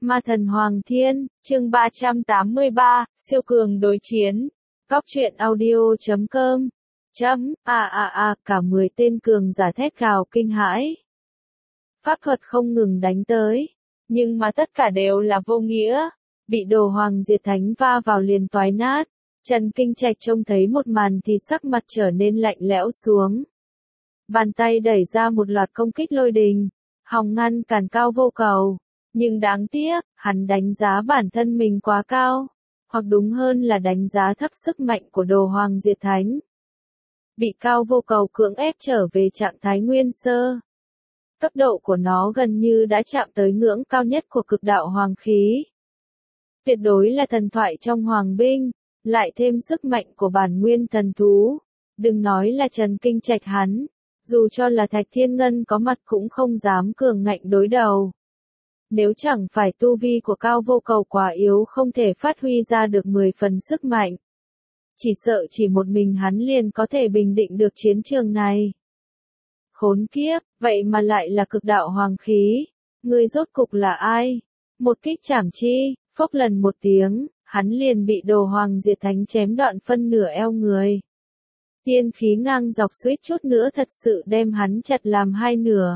Ma thần Hoàng Thiên, chương 383, siêu cường đối chiến. Góc truyện audio.com. Cả 10 tên cường giả thét gào kinh hãi. Pháp thuật không ngừng đánh tới, nhưng mà tất cả đều là vô nghĩa, bị Đồ Hoàng Diệt Thánh va vào liền toái nát. Trần Kinh Trạch trông thấy một màn thì sắc mặt trở nên lạnh lẽo xuống. Bàn tay đẩy ra một loạt công kích lôi đình, hòng ngăn cản Cao Vô Cầu. Nhưng đáng tiếc, hắn đánh giá bản thân mình quá cao, hoặc đúng hơn là đánh giá thấp sức mạnh của Đồ Hoàng Diệt Thánh. Bị Cao Vô Cầu cưỡng ép trở về trạng thái nguyên sơ. Cấp độ của nó gần như đã chạm tới ngưỡng cao nhất của cực đạo hoàng khí. Tuyệt đối là thần thoại trong hoàng binh, lại thêm sức mạnh của bản nguyên thần thú. Đừng nói là Trần Kinh Trạch hắn, dù cho là Thạch Thiên Ngân có mặt cũng không dám cường ngạnh đối đầu. Nếu chẳng phải tu vi của Cao Vô Cầu quá yếu không thể phát huy ra được 10 phần sức mạnh. Chỉ sợ chỉ một mình hắn liền có thể bình định được chiến trường này. Khốn kiếp, vậy mà lại là cực đạo hoàng khí. Ngươi rốt cục là ai? Một kích chảm chi, phốc lần một tiếng, hắn liền bị Đồ Hoàng Diệt Thánh chém đoạn phân nửa eo người. Tiên khí ngang dọc suýt chút nữa thật sự đem hắn chặt làm hai nửa.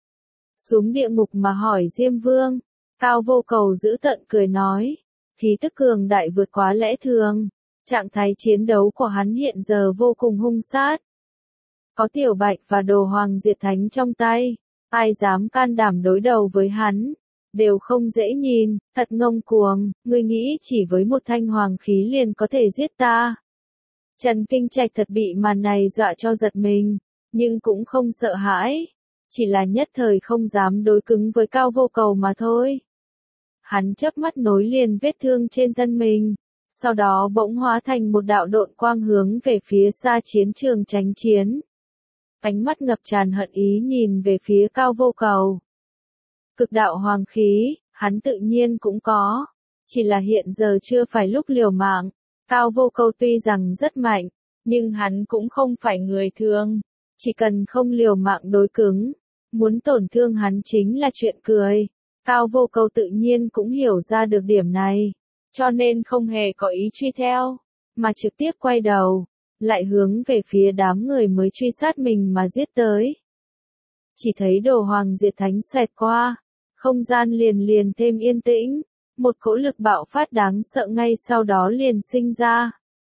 Xuống địa ngục mà hỏi Diêm Vương, Cao Vô Cầu giữ tận cười nói, khí tức cường đại vượt quá lẽ thường, trạng thái chiến đấu của hắn hiện giờ vô cùng hung sát. Có Tiểu Bạch và Đồ Hoàng Diệt Thánh trong tay, ai dám can đảm đối đầu với hắn, đều không dễ nhìn, thật ngông cuồng, ngươi nghĩ chỉ với một thanh hoàng khí liền có thể giết ta. Trần Kinh Trạch thật bị màn này dọa cho giật mình, nhưng cũng không sợ hãi. Chỉ là nhất thời không dám đối cứng với Cao Vô Cầu mà thôi. Hắn chớp mắt nối liền vết thương trên thân mình, sau đó bỗng hóa thành một đạo độn quang hướng về phía xa chiến trường tránh chiến. Ánh mắt ngập tràn hận ý nhìn về phía Cao Vô Cầu. Cực đạo hoàng khí, hắn tự nhiên cũng có, chỉ là hiện giờ chưa phải lúc liều mạng. Cao Vô Cầu tuy rằng rất mạnh, nhưng hắn cũng không phải người thường, chỉ cần không liều mạng đối cứng. Muốn tổn thương hắn chính là chuyện cười. Cao Vô Cầu tự nhiên cũng hiểu ra được điểm này, cho nên không hề có ý truy theo, mà trực tiếp quay đầu, lại hướng về phía đám người mới truy sát mình mà giết tới. Chỉ thấy Đồ Hoàng Diệt Thánh xẹt qua, không gian liền thêm yên tĩnh, một cỗ lực bạo phát đáng sợ ngay sau đó liền sinh ra.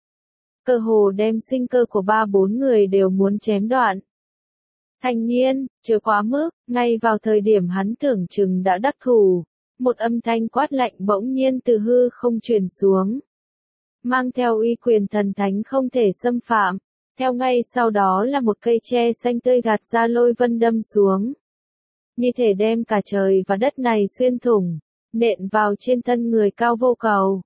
Cơ hồ đem sinh cơ của 3-4 người đều muốn chém đoạn. Thành Nhiên, chưa quá mức, ngay vào thời điểm hắn tưởng chừng đã đắc thủ, một âm thanh quát lạnh bỗng nhiên từ hư không truyền xuống. Mang theo uy quyền thần thánh không thể xâm phạm, theo ngay sau đó là một cây tre xanh tươi gạt ra lôi vân đâm xuống. Như thể đem cả trời và đất này xuyên thủng, nện vào trên thân người Cao Vô Cầu.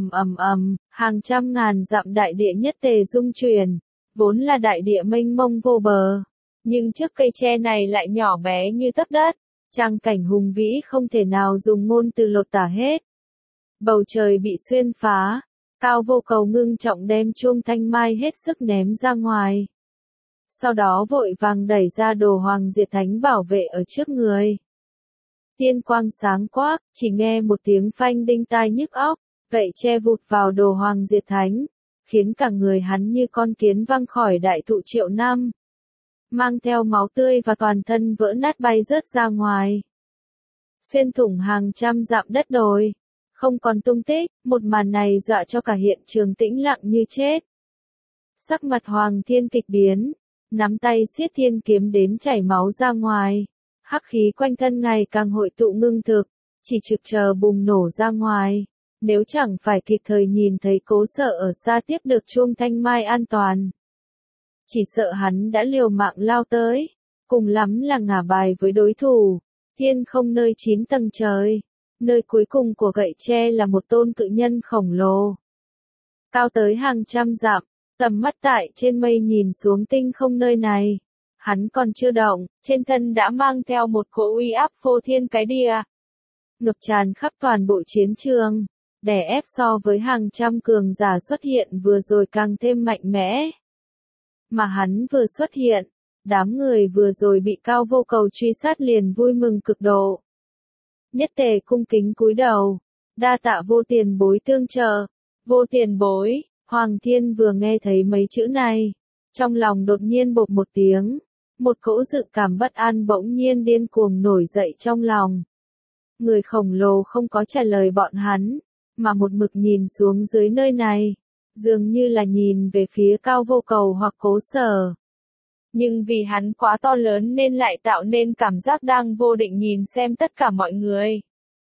Hàng trăm ngàn dặm đại địa nhất tề rung chuyển, vốn là đại địa mênh mông vô bờ. Nhưng trước cây tre này lại nhỏ bé như tấc đất, trang cảnh hùng vĩ không thể nào dùng ngôn từ lột tả hết. Bầu trời bị xuyên phá, Cao Vô Cầu ngưng trọng đem chuông thanh mai hết sức ném ra ngoài. Sau đó vội vàng đẩy ra Đồ Hoàng Diệt Thánh bảo vệ ở trước người. Tiên quang sáng quắc, chỉ nghe một tiếng phanh đinh tai nhức óc, gậy tre vụt vào Đồ Hoàng Diệt Thánh, khiến cả người hắn như con kiến văng khỏi đại thụ triệu năm. Mang theo máu tươi và toàn thân vỡ nát bay rớt ra ngoài. Xuyên thủng hàng trăm dặm đất đồi, không còn tung tích, một màn này dọa cho cả hiện trường tĩnh lặng như chết. Sắc mặt Hoàng Thiên kịch biến, nắm tay siết thiên kiếm đến chảy máu ra ngoài, hắc khí quanh thân ngày càng hội tụ ngưng thực, chỉ trực chờ bùng nổ ra ngoài. Nếu chẳng phải kịp thời nhìn thấy Cố Sợ ở xa tiếp được chuông thanh mai an toàn, chỉ sợ hắn đã liều mạng lao tới, cùng lắm là ngả bài với đối thủ. Thiên không nơi 9 tầng trời, nơi cuối cùng của gậy tre là một tôn cự nhân khổng lồ. Cao tới hàng trăm dặm, tầm mắt tại trên mây nhìn xuống tinh không nơi này. Hắn còn chưa động, trên thân đã mang theo một cỗ uy áp phô thiên cái địa. Ngập tràn khắp toàn bộ chiến trường, đè ép so với hàng trăm cường giả xuất hiện vừa rồi càng thêm mạnh mẽ. Mà hắn vừa xuất hiện, đám người vừa rồi bị Cao Vô Cầu truy sát liền vui mừng cực độ. Nhất Tề cung kính cúi đầu, đa tạ vô tiền bối tương trợ. Vô tiền bối, Hoàng Thiên vừa nghe thấy mấy chữ này, trong lòng đột nhiên bộp một tiếng, một cỗ dự cảm bất an bỗng nhiên điên cuồng nổi dậy trong lòng. Người khổng lồ không có trả lời bọn hắn, mà một mực nhìn xuống dưới nơi này, dường như là nhìn về phía Cao Vô Cầu hoặc Cố Sở. Nhưng vì hắn quá to lớn nên lại tạo nên cảm giác đang vô định nhìn xem tất cả mọi người.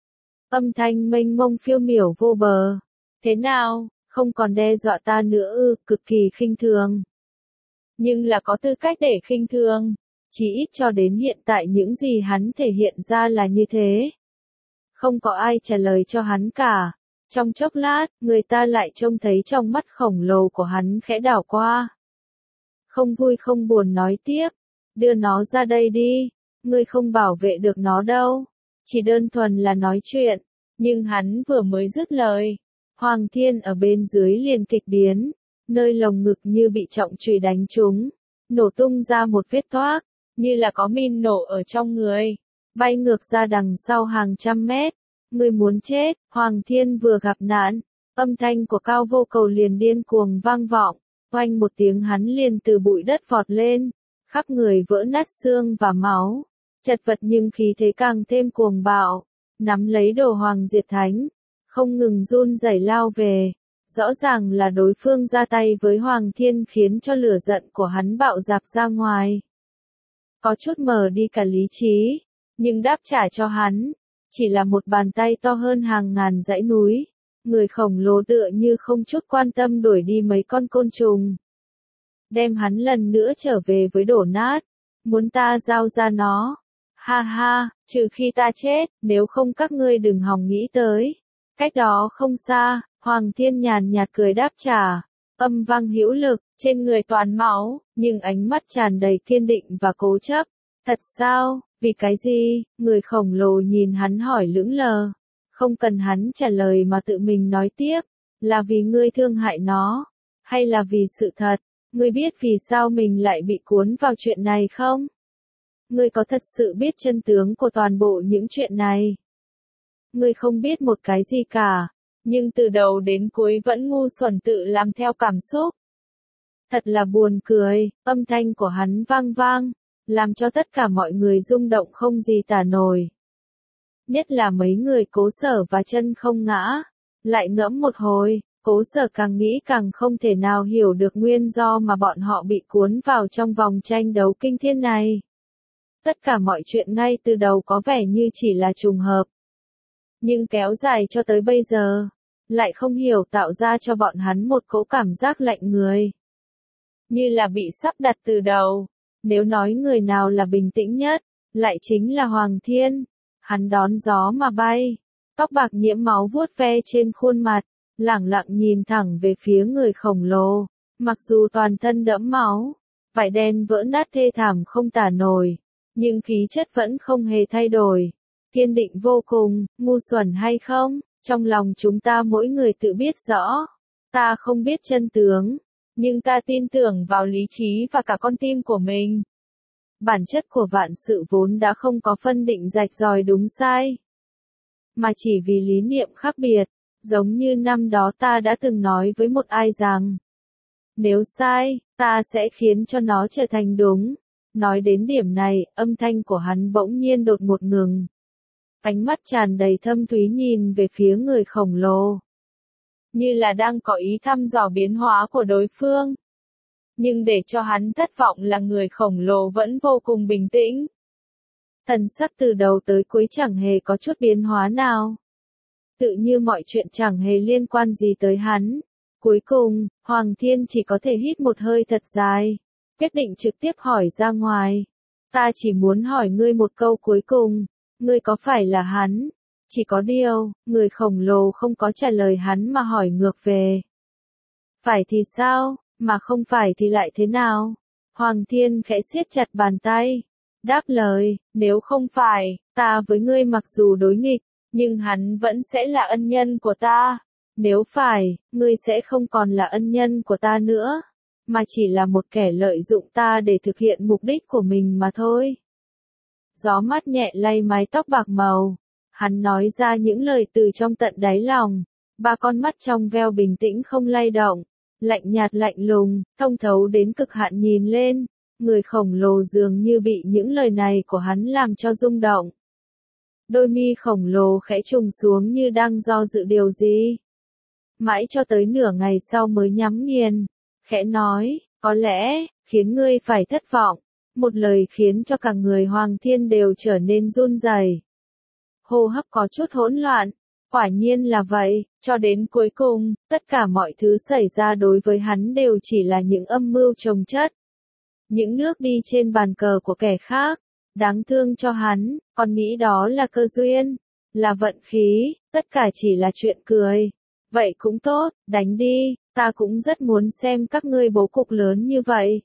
Âm thanh mênh mông phiêu miểu vô bờ. Thế nào, không còn đe dọa ta nữa ư, cực kỳ khinh thường. Nhưng là có tư cách để khinh thường, chỉ ít cho đến hiện tại những gì hắn thể hiện ra là như thế. Không có ai trả lời cho hắn cả. Trong chốc lát, người ta lại trông thấy trong mắt khổng lồ của hắn khẽ đảo qua. Không vui không buồn nói tiếp, đưa nó ra đây đi, ngươi không bảo vệ được nó đâu, chỉ đơn thuần là nói chuyện. Nhưng hắn vừa mới dứt lời, Hoàng Thiên ở bên dưới liền kịch biến, nơi lồng ngực như bị trọng chùy đánh trúng, nổ tung ra một vết toác, như là có min nổ ở trong người, bay ngược ra đằng sau hàng trăm mét. Ngươi muốn chết, Hoàng Thiên vừa gặp nạn, âm thanh của Cao Vô Cầu liền điên cuồng vang vọng, oanh một tiếng hắn liền từ bụi đất vọt lên, khắp người vỡ nát xương và máu, chật vật nhưng khí thế càng thêm cuồng bạo, nắm lấy đồ Hoàng Diệt Thánh, không ngừng run rẩy lao về. Rõ ràng là đối phương ra tay với Hoàng Thiên khiến cho lửa giận của hắn bạo dạp ra ngoài. Có chút mờ đi cả lý trí, nhưng đáp trả cho hắn chỉ là một bàn tay to hơn hàng ngàn dãy núi, người khổng lồ tựa như không chút quan tâm đuổi đi mấy con côn trùng. Đem hắn lần nữa trở về với đổ nát, muốn ta giao ra nó. Ha ha, trừ khi ta chết, nếu không các ngươi đừng hòng nghĩ tới. Cách đó không xa, Hoàng Thiên nhàn nhạt cười đáp trả, âm vang hữu lực, trên người toàn máu, nhưng ánh mắt tràn đầy kiên định và cố chấp. Thật sao? Vì cái gì? Người khổng lồ nhìn hắn hỏi lững lờ. Không cần hắn trả lời mà tự mình nói tiếp. Là vì ngươi thương hại nó? Hay là vì sự thật? Ngươi biết vì sao mình lại bị cuốn vào chuyện này không? Ngươi có thật sự biết chân tướng của toàn bộ những chuyện này? Ngươi không biết một cái gì cả, nhưng từ đầu đến cuối vẫn ngu xuẩn tự làm theo cảm xúc. Thật là buồn cười, âm thanh của hắn vang vang, làm cho tất cả mọi người rung động không gì tả nổi. Nhất là mấy người Cố Sở và Chân Không Ngã, lại ngẫm một hồi, Cố Sở càng nghĩ càng không thể nào hiểu được nguyên do mà bọn họ bị cuốn vào trong vòng tranh đấu kinh thiên này. Tất cả mọi chuyện ngay từ đầu có vẻ như chỉ là trùng hợp, nhưng kéo dài cho tới bây giờ, lại không hiểu tạo ra cho bọn hắn một cỗ cảm giác lạnh người. Như là bị sắp đặt từ đầu. Nếu nói người nào là bình tĩnh nhất, lại chính là Hoàng Thiên. Hắn đón gió mà bay, tóc bạc nhiễm máu vuốt ve trên khuôn mặt, lẳng lặng nhìn thẳng về phía người khổng lồ. Mặc dù toàn thân đẫm máu, vải đen vỡ nát thê thảm không tả nổi, nhưng khí chất vẫn không hề thay đổi. Kiên định vô cùng, ngu xuẩn hay không, trong lòng chúng ta mỗi người tự biết rõ. Ta không biết chân tướng, nhưng ta tin tưởng vào lý trí và cả con tim của mình. Bản chất của vạn sự vốn đã không có phân định rạch ròi đúng sai, mà chỉ vì lý niệm khác biệt, giống như năm đó ta đã từng nói với một ai rằng, nếu sai, ta sẽ khiến cho nó trở thành đúng. Nói đến điểm này, âm thanh của hắn bỗng nhiên đột ngột ngừng. Ánh mắt tràn đầy thâm thúy nhìn về phía người khổng lồ, như là đang có ý thăm dò biến hóa của đối phương. Nhưng để cho hắn thất vọng là người khổng lồ vẫn vô cùng bình tĩnh. Thần sắc từ đầu tới cuối chẳng hề có chút biến hóa nào. Tự như mọi chuyện chẳng hề liên quan gì tới hắn. Cuối cùng, Hoàng Thiên chỉ có thể hít một hơi thật dài, quyết định trực tiếp hỏi ra ngoài. Ta chỉ muốn hỏi ngươi một câu cuối cùng, ngươi có phải là hắn? Chỉ có điều, người khổng lồ không có trả lời hắn mà hỏi ngược về. Phải thì sao, mà không phải thì lại thế nào? Hoàng Thiên khẽ siết chặt bàn tay, đáp lời, nếu không phải, ta với ngươi mặc dù đối nghịch, nhưng hắn vẫn sẽ là ân nhân của ta. Nếu phải, ngươi sẽ không còn là ân nhân của ta nữa, mà chỉ là một kẻ lợi dụng ta để thực hiện mục đích của mình mà thôi. Gió mát nhẹ lay mái tóc bạc màu, Hắn nói ra những lời từ trong tận đáy lòng. Ba con mắt trong veo bình tĩnh không lay động, lạnh nhạt lạnh lùng, thông thấu đến cực hạn nhìn lên. Người khổng lồ dường như bị những lời này của hắn làm cho rung động. Đôi mi khổng lồ khẽ trùng xuống như đang do dự điều gì. Mãi cho tới nửa ngày sau mới nhắm nghiền, khẽ nói, có lẽ, khiến ngươi phải thất vọng. Một lời khiến cho cả người Hoàng Thiên đều trở nên run rẩy. Hô hấp có chút hỗn loạn. Quả nhiên là vậy, cho đến cuối cùng, tất cả mọi thứ xảy ra đối với hắn đều chỉ là những âm mưu chồng chất. Những nước đi trên bàn cờ của kẻ khác. Đáng thương cho hắn, còn nghĩ đó là cơ duyên, là vận khí, tất cả chỉ là chuyện cười. Vậy cũng tốt, đánh đi, ta cũng rất muốn xem các ngươi bố cục lớn như vậy.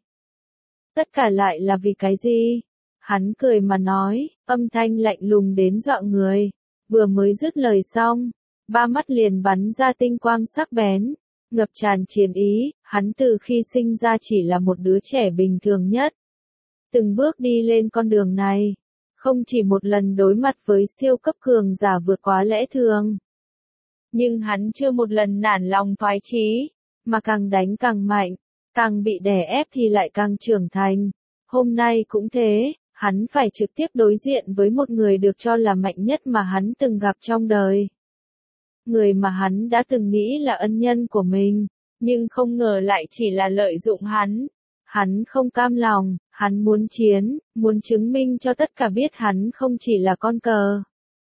Tất cả lại là vì cái gì? Hắn cười mà nói, âm thanh lạnh lùng đến dọa người. Vừa mới dứt lời xong, ba mắt liền bắn ra tinh quang sắc bén, ngập tràn chiến ý. Hắn từ khi sinh ra chỉ là một đứa trẻ bình thường nhất. Từng bước đi lên con đường này, không chỉ một lần đối mặt với siêu cấp cường giả vượt quá lẽ thường. Nhưng hắn chưa một lần nản lòng thoái chí, mà càng đánh càng mạnh, càng bị đè ép thì lại càng trưởng thành. Hôm nay cũng thế, hắn phải trực tiếp đối diện với một người được cho là mạnh nhất mà hắn từng gặp trong đời. Người mà hắn đã từng nghĩ là ân nhân của mình, nhưng không ngờ lại chỉ là lợi dụng hắn. Hắn không cam lòng, hắn muốn chiến, muốn chứng minh cho tất cả biết hắn không chỉ là con cờ,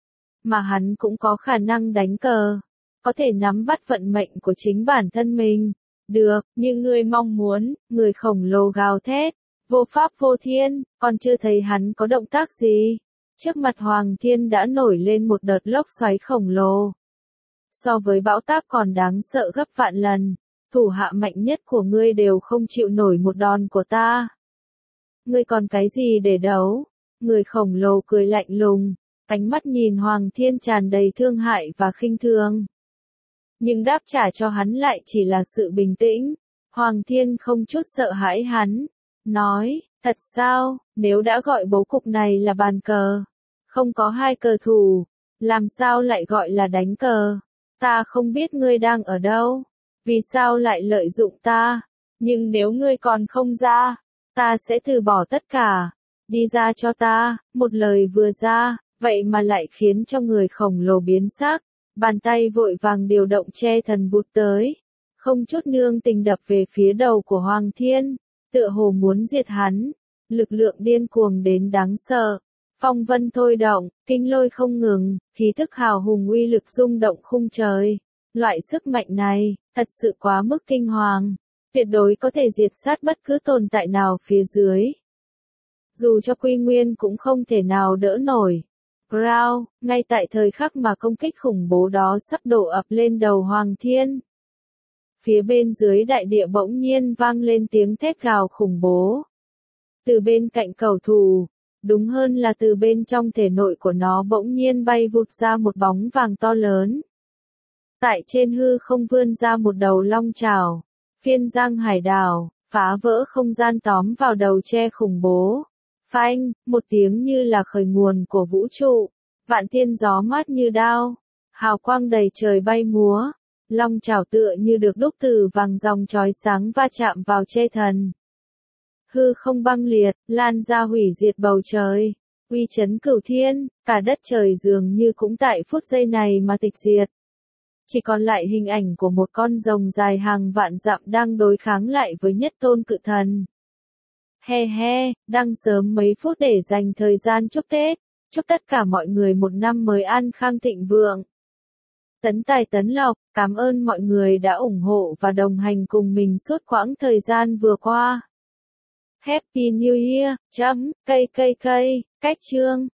mà hắn cũng có khả năng đánh cờ, có thể nắm bắt vận mệnh của chính bản thân mình. Được, như ngươi mong muốn, người khổng lồ gào thét, vô pháp vô thiên, còn chưa thấy hắn có động tác gì. Trước mặt Hoàng Thiên đã nổi lên một đợt lốc xoáy khổng lồ. So với bão táp còn đáng sợ gấp vạn lần. Thủ hạ mạnh nhất của ngươi đều không chịu nổi một đòn của ta. Ngươi còn cái gì để đấu? Người khổng lồ cười lạnh lùng, ánh mắt nhìn Hoàng Thiên tràn đầy thương hại và khinh thường. Nhưng đáp trả cho hắn lại chỉ là sự bình tĩnh. Hoàng Thiên không chút sợ hãi hắn, nói, thật sao, nếu đã gọi bố cục này là bàn cờ, không có hai cờ thủ, làm sao lại gọi là đánh cờ? Ta không biết ngươi đang ở đâu. Vì sao lại lợi dụng ta? Nhưng nếu ngươi còn không ra, ta sẽ từ bỏ tất cả. Đi ra cho ta, một lời vừa ra, vậy mà lại khiến cho người khổng lồ biến sắc. Bàn tay vội vàng điều động che thần vụt tới. Không chút nương tình đập về phía đầu của Hoàng Thiên. Tựa hồ muốn diệt hắn. Lực lượng điên cuồng đến đáng sợ. Phong vân thôi động, kinh lôi không ngừng, khí thức hào hùng uy lực rung động khung trời. Loại sức mạnh này, thật sự quá mức kinh hoàng, tuyệt đối có thể diệt sát bất cứ tồn tại nào phía dưới. Dù cho Quy Nguyên cũng không thể nào đỡ nổi. Ground, ngay tại thời khắc mà công kích khủng bố đó sắp đổ ập lên đầu Hoàng Thiên. Phía bên dưới đại địa bỗng nhiên vang lên tiếng thét gào khủng bố. Từ bên cạnh cầu thủ, đúng hơn là từ bên trong thể nội của nó bỗng nhiên bay vụt ra một bóng vàng to lớn. Tại trên hư không vươn ra một đầu long chảo, phiên giang hải đảo, phá vỡ không gian tóm vào đầu tre khủng bố. Phanh, một tiếng như là khởi nguồn của vũ trụ, vạn thiên gió mát như đao, hào quang đầy trời bay múa, long chảo tựa như được đúc từ vàng ròng chói sáng va chạm vào tre thần. Hư không băng liệt, lan ra hủy diệt bầu trời, uy chấn cửu thiên, cả đất trời dường như cũng tại phút giây này mà tịch diệt. Chỉ còn lại hình ảnh của một con rồng dài hàng vạn dặm đang đối kháng lại với nhất tôn cự thần. He he, đang sớm mấy phút để dành thời gian chúc Tết, chúc tất cả mọi người một năm mới an khang thịnh vượng. Tấn tài tấn lộc, cảm ơn mọi người đã ủng hộ và đồng hành cùng mình suốt quãng thời gian vừa qua. Happy New Year, chấm, cây, cách chương.